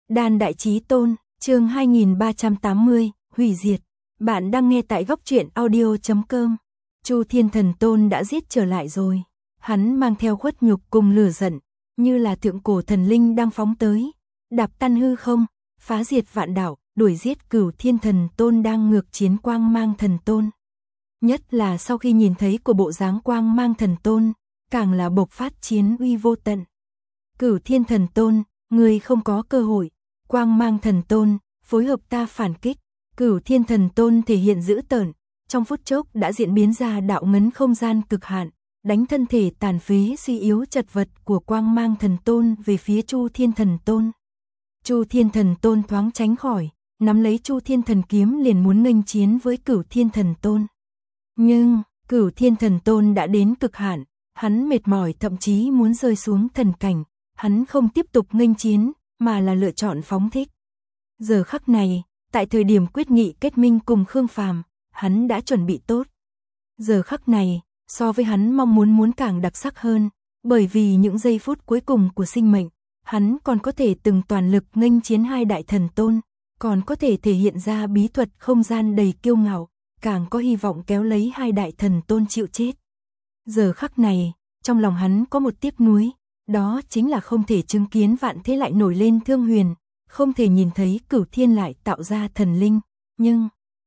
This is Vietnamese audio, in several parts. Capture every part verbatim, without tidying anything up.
Đan Đại Chí Tôn, chương hai nghìn ba trăm tám mươi, hủy diệt. Bạn đang nghe tại góc truyện audio chấm com. Chu Thiên Thần Tôn đã giết trở lại rồi. Hắn mang theo khuất nhục cùng lửa giận, như là thượng cổ thần linh đang phóng tới, đạp tan hư không, phá diệt vạn đạo, đuổi giết Cửu Thiên Thần Tôn đang ngược chiến Quang Mang Thần Tôn. Nhất là sau khi nhìn thấy của bộ dáng Quang Mang Thần Tôn, càng là bộc phát chiến uy vô tận. Cửu Thiên Thần Tôn, ngươi không có cơ hội. Quang Mang Thần Tôn, phối hợp ta phản kích. Cửu Thiên Thần Tôn thể hiện dữ tợn, trong phút chốc đã diễn biến ra đạo ngấn không gian cực hạn, đánh thân thể tàn phế suy yếu chật vật của Quang Mang Thần Tôn về phía Chu Thiên Thần Tôn. Chu Thiên Thần Tôn thoáng tránh khỏi, nắm lấy Chu Thiên Thần kiếm liền muốn nghênh chiến với Cửu Thiên Thần Tôn. Nhưng, Cửu Thiên Thần Tôn đã đến cực hạn, hắn mệt mỏi thậm chí muốn rơi xuống thần cảnh, hắn không tiếp tục nghênh chiến, mà là lựa chọn phóng thích. Giờ khắc này, tại thời điểm quyết nghị kết minh cùng Khương Phàm, hắn đã chuẩn bị tốt. Giờ khắc này, so với hắn mong muốn muốn càng đặc sắc hơn, bởi vì những giây phút cuối cùng của sinh mệnh, hắn còn có thể từng toàn lực nghênh chiến hai đại thần tôn, còn có thể thể hiện ra bí thuật không gian đầy kiêu ngạo, càng có hy vọng kéo lấy hai đại thần tôn chịu chết. Giờ khắc này, trong lòng hắn có một tiếc nuối, đó chính là không thể chứng kiến vạn thế lại nổi lên Thương Huyền, không thể nhìn thấy Cửu Thiên lại tạo ra thần linh, nhưng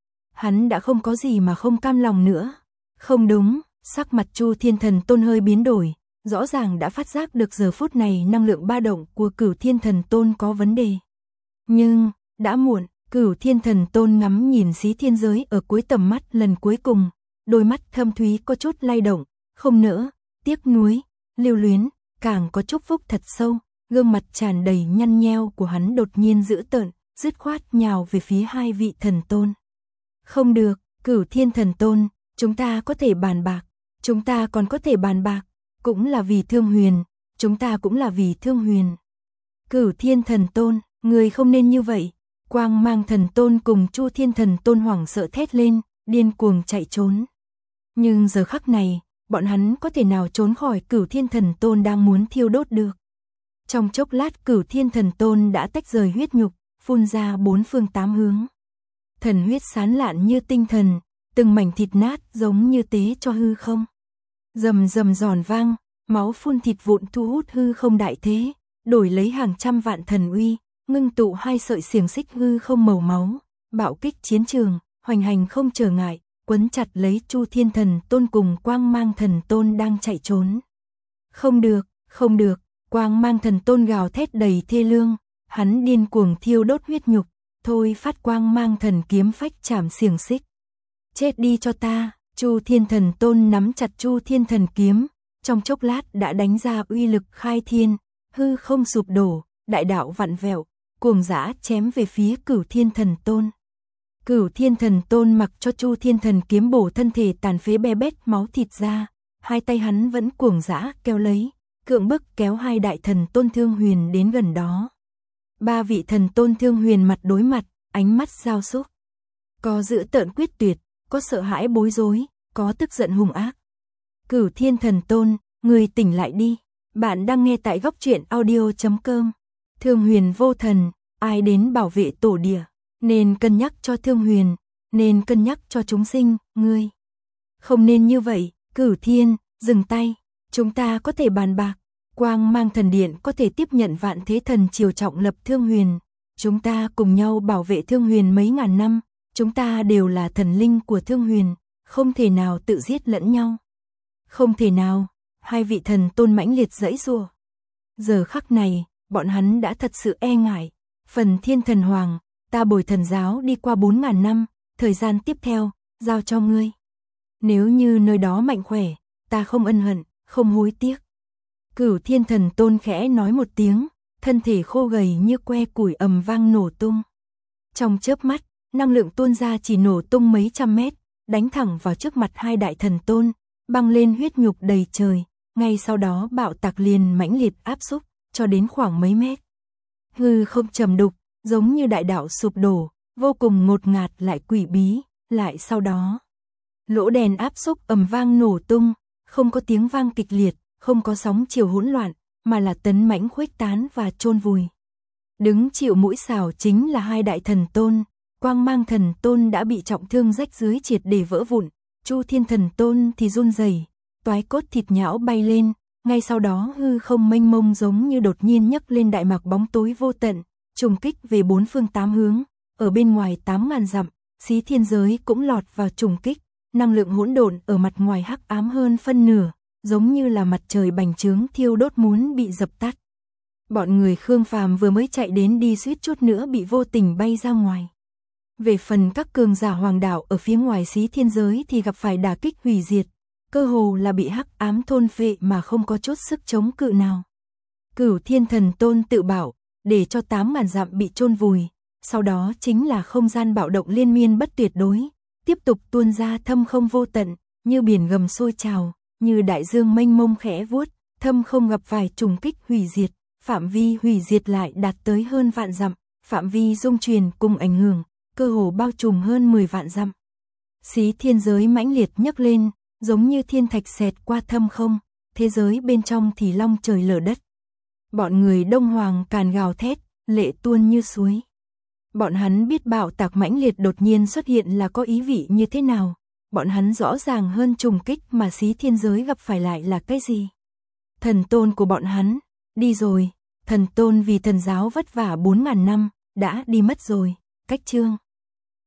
hắn đã không có gì mà không cam lòng nữa. Không đúng, sắc mặt Chu Thiên Thần Tôn hơi biến đổi, rõ ràng đã phát giác được giờ phút này năng lượng ba động của Cửu Thiên Thần Tôn có vấn đề. Nhưng, đã muộn, Cửu Thiên Thần Tôn ngắm nhìn xí thiên giới ở cuối tầm mắt lần cuối cùng, đôi mắt thâm thúy có chút lay động, không nỡ, tiếc nuối, lưu luyến, càng có chúc phúc thật sâu, gương mặt tràn đầy nhăn nheo của hắn đột nhiên dữ tợn, dứt khoát nhào về phía hai vị thần tôn. Không được, Cửu Thiên Thần Tôn, chúng ta có thể bàn bạc, chúng ta còn có thể bàn bạc, cũng là vì Thương Huyền, chúng ta cũng là vì Thương Huyền. Cửu Thiên Thần Tôn, người không nên như vậy. Quang Mang Thần Tôn cùng Chu Thiên Thần Tôn hoảng sợ thét lên, điên cuồng chạy trốn. Nhưng giờ khắc này, bọn hắn có thể nào trốn khỏi Cửu Thiên Thần Tôn đang muốn thiêu đốt được. Trong chốc lát Cửu Thiên Thần Tôn đã tách rời huyết nhục, phun ra bốn phương tám hướng. Thần huyết sán lạn như tinh thần, từng mảnh thịt nát giống như tế cho hư không. Rầm rầm giòn vang, máu phun thịt vụn thu hút hư không đại thế, đổi lấy hàng trăm vạn thần uy, ngưng tụ hai sợi xiềng xích hư không màu máu, bạo kích chiến trường, hoành hành không trở ngại, quấn chặt lấy Chu Thiên Thần Tôn cùng Quang Mang Thần Tôn đang chạy trốn. Không được, không được, Quang Mang Thần Tôn gào thét đầy thê lương, hắn điên cuồng thiêu đốt huyết nhục, thôi phát Quang Mang Thần kiếm phách chạm xiềng xích. Chết đi cho ta, Chu Thiên Thần Tôn nắm chặt Chu Thiên Thần kiếm, trong chốc lát đã đánh ra uy lực khai thiên, hư không sụp đổ, đại đạo vặn vẹo, cuồng dã chém về phía Cửu Thiên Thần Tôn. Cửu Thiên Thần Tôn mặc cho Chu Thiên Thần kiếm bổ thân thể tàn phế be bét máu thịt ra, hai tay hắn vẫn cuồng dã kéo lấy, cưỡng bức kéo hai đại thần tôn Thương Huyền đến gần đó. Ba vị thần tôn Thương Huyền mặt đối mặt, ánh mắt giao xúc. Có dữ tợn quyết tuyệt, có sợ hãi bối rối, có tức giận hung ác. Cửu Thiên Thần Tôn, người tỉnh lại đi. Bạn đang nghe tại góc truyện audio chấm com. Thương Huyền vô thần, ai đến bảo vệ tổ địa, nên cân nhắc cho Thương Huyền, nên cân nhắc cho chúng sinh, ngươi. Không nên như vậy, Cửu Thiên, dừng tay, chúng ta có thể bàn bạc, Quang Mang Thần Điện có thể tiếp nhận vạn thế thần triều trọng lập Thương Huyền, chúng ta cùng nhau bảo vệ Thương Huyền mấy ngàn năm, chúng ta đều là thần linh của Thương Huyền, không thể nào tự giết lẫn nhau. Không thể nào, hai vị thần tôn mãnh liệt giãy giụa. Giờ khắc này, bọn hắn đã thật sự e ngại, phần Thiên Thần Hoàng, ta bồi thần giáo đi qua bốn ngàn năm, thời gian tiếp theo, giao cho ngươi. Nếu như nơi đó mạnh khỏe, ta không ân hận, không hối tiếc. Cửu Thiên Thần Tôn khẽ nói một tiếng, thân thể khô gầy như que củi ầm vang nổ tung. Trong chớp mắt, năng lượng tuôn ra chỉ nổ tung mấy trăm mét, đánh thẳng vào trước mặt hai đại thần tôn, băng lên huyết nhục đầy trời, ngay sau đó bạo tạc liền mãnh liệt áp xúc, cho đến khoảng mấy mét. Hư không trầm đục, giống như đại đạo sụp đổ, vô cùng ngột ngạt lại quỷ bí, lại sau đó. Lỗ đèn áp xúc ầm vang nổ tung, không có tiếng vang kịch liệt, không có sóng chiều hỗn loạn, mà là tấn mãnh khuếch tán và chôn vùi. Đứng chịu mũi xào chính là hai đại thần tôn, Quang Mang Thần Tôn đã bị trọng thương rách dưới triệt để vỡ vụn, Chu Thiên Thần Tôn thì run rẩy, toái cốt thịt nhão bay lên, ngay sau đó hư không mênh mông giống như đột nhiên nhấc lên đại mạc bóng tối vô tận, trùng kích về bốn phương tám hướng, ở bên ngoài tám ngàn dặm, xí thiên giới cũng lọt vào trùng kích, năng lượng hỗn độn ở mặt ngoài hắc ám hơn phân nửa, giống như là mặt trời bành trướng thiêu đốt muốn bị dập tắt. Bọn người Khương Phàm vừa mới chạy đến đi suýt chút nữa bị vô tình bay ra ngoài. Về phần các cường giả hoàng đạo ở phía ngoài xí thiên giới thì gặp phải đả kích hủy diệt, cơ hồ là bị hắc ám thôn phệ mà không có chút sức chống cự nào. Cửu Thiên Thần Tôn tự bảo, để cho tám ngàn dặm bị chôn vùi, sau đó chính là không gian bạo động liên miên bất tuyệt đối, tiếp tục tuôn ra thâm không vô tận, như biển gầm sôi trào, như đại dương mênh mông khẽ vuốt, thâm không gặp phải trùng kích hủy diệt, phạm vi hủy diệt lại đạt tới hơn vạn dặm, phạm vi dung truyền cùng ảnh hưởng, cơ hồ bao trùm hơn mười vạn dặm. Xí thiên giới mãnh liệt nhấc lên, giống như thiên thạch xẹt qua thâm không, thế giới bên trong thì long trời lở đất. Bọn người Đông Hoàng càn gào thét, lệ tuôn như suối. Bọn hắn biết bạo tạc mãnh liệt đột nhiên xuất hiện là có ý vị như thế nào, bọn hắn rõ ràng hơn trùng kích mà xí thiên giới gặp phải lại là cái gì. Thần tôn của bọn hắn, đi rồi, thần tôn vì thần giáo vất vả bốn ngàn năm, đã đi mất rồi, cách chương.